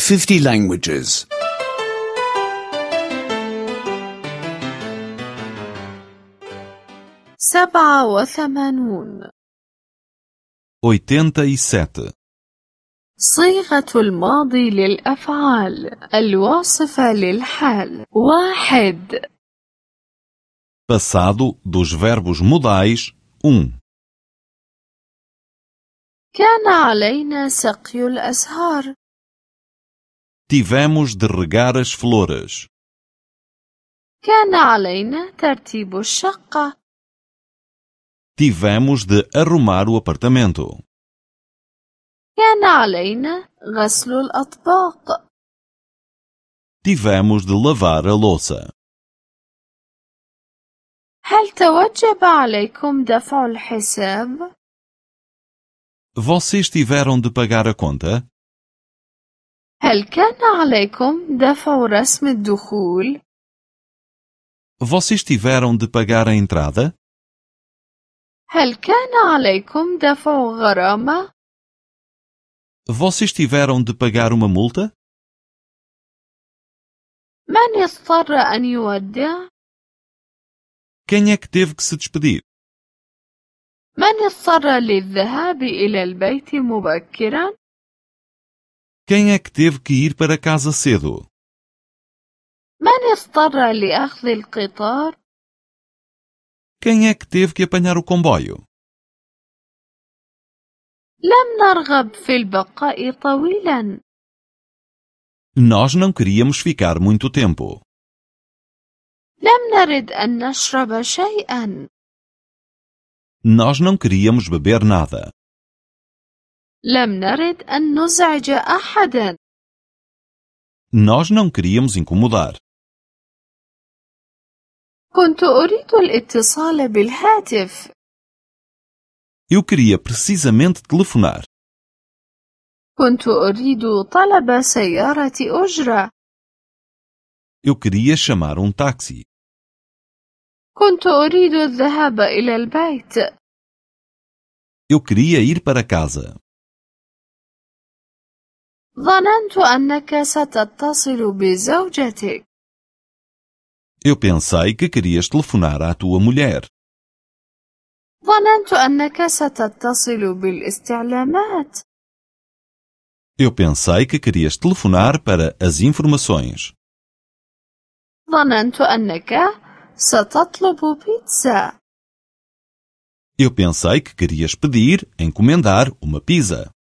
50 languages. 87. 87. صيغة الماضي للأفعال الواصفة للحال. 1. Passado dos verbos modais 1. كان علينا سقي الأزهار. Tivemos de regar as flores. كان علينا ترتيب الشقة. Tivemos de arrumar o apartamento. كان علينا غسل الأطباق. Tivemos de lavar a louça. هل توجب عليكم دفع الحساب؟ Vocês tiveram de pagar a conta? هل كان عليكم دفع رسم الدخول؟ Vocês tiveram de pagar a entrada? هل كان عليكم دفع غرامة؟ Vocês tiveram de pagar uma multa? من اضطر أن يودع؟ Quem é que teve que se despedir? من اضطر للذهاب إلى البيت مبكرا؟ Quem é que teve que ir para casa cedo? من اضطر لأخذ القطار؟ Quem é que teve que apanhar o comboio? لم نرغب في البقاء طويلا. Nós não queríamos ficar muito tempo. لم نرد أن نشرب شيئا. Nós não queríamos beber nada. لم نرد أن نزعج أحدا. Nós não queríamos incomodar. كنت أريد الاتصال بالهاتف. Eu queria precisamente telefonar. كنت أريد طلب سيارة أجرة. Eu queria chamar um táxi. كنت أريد الذهاب إلى البيت. Eu queria ir para casa. ظننت أنك ستتصل بزوجتك. Eu pensei que querias telefonar à tua mulher. ظننت أنك ستتصل بالاستعلامات. Eu pensei que querias telefonar para as informações. ظننت أنك ستطلب بيتزا. Eu pensei que querias pedir, encomendar uma pizza.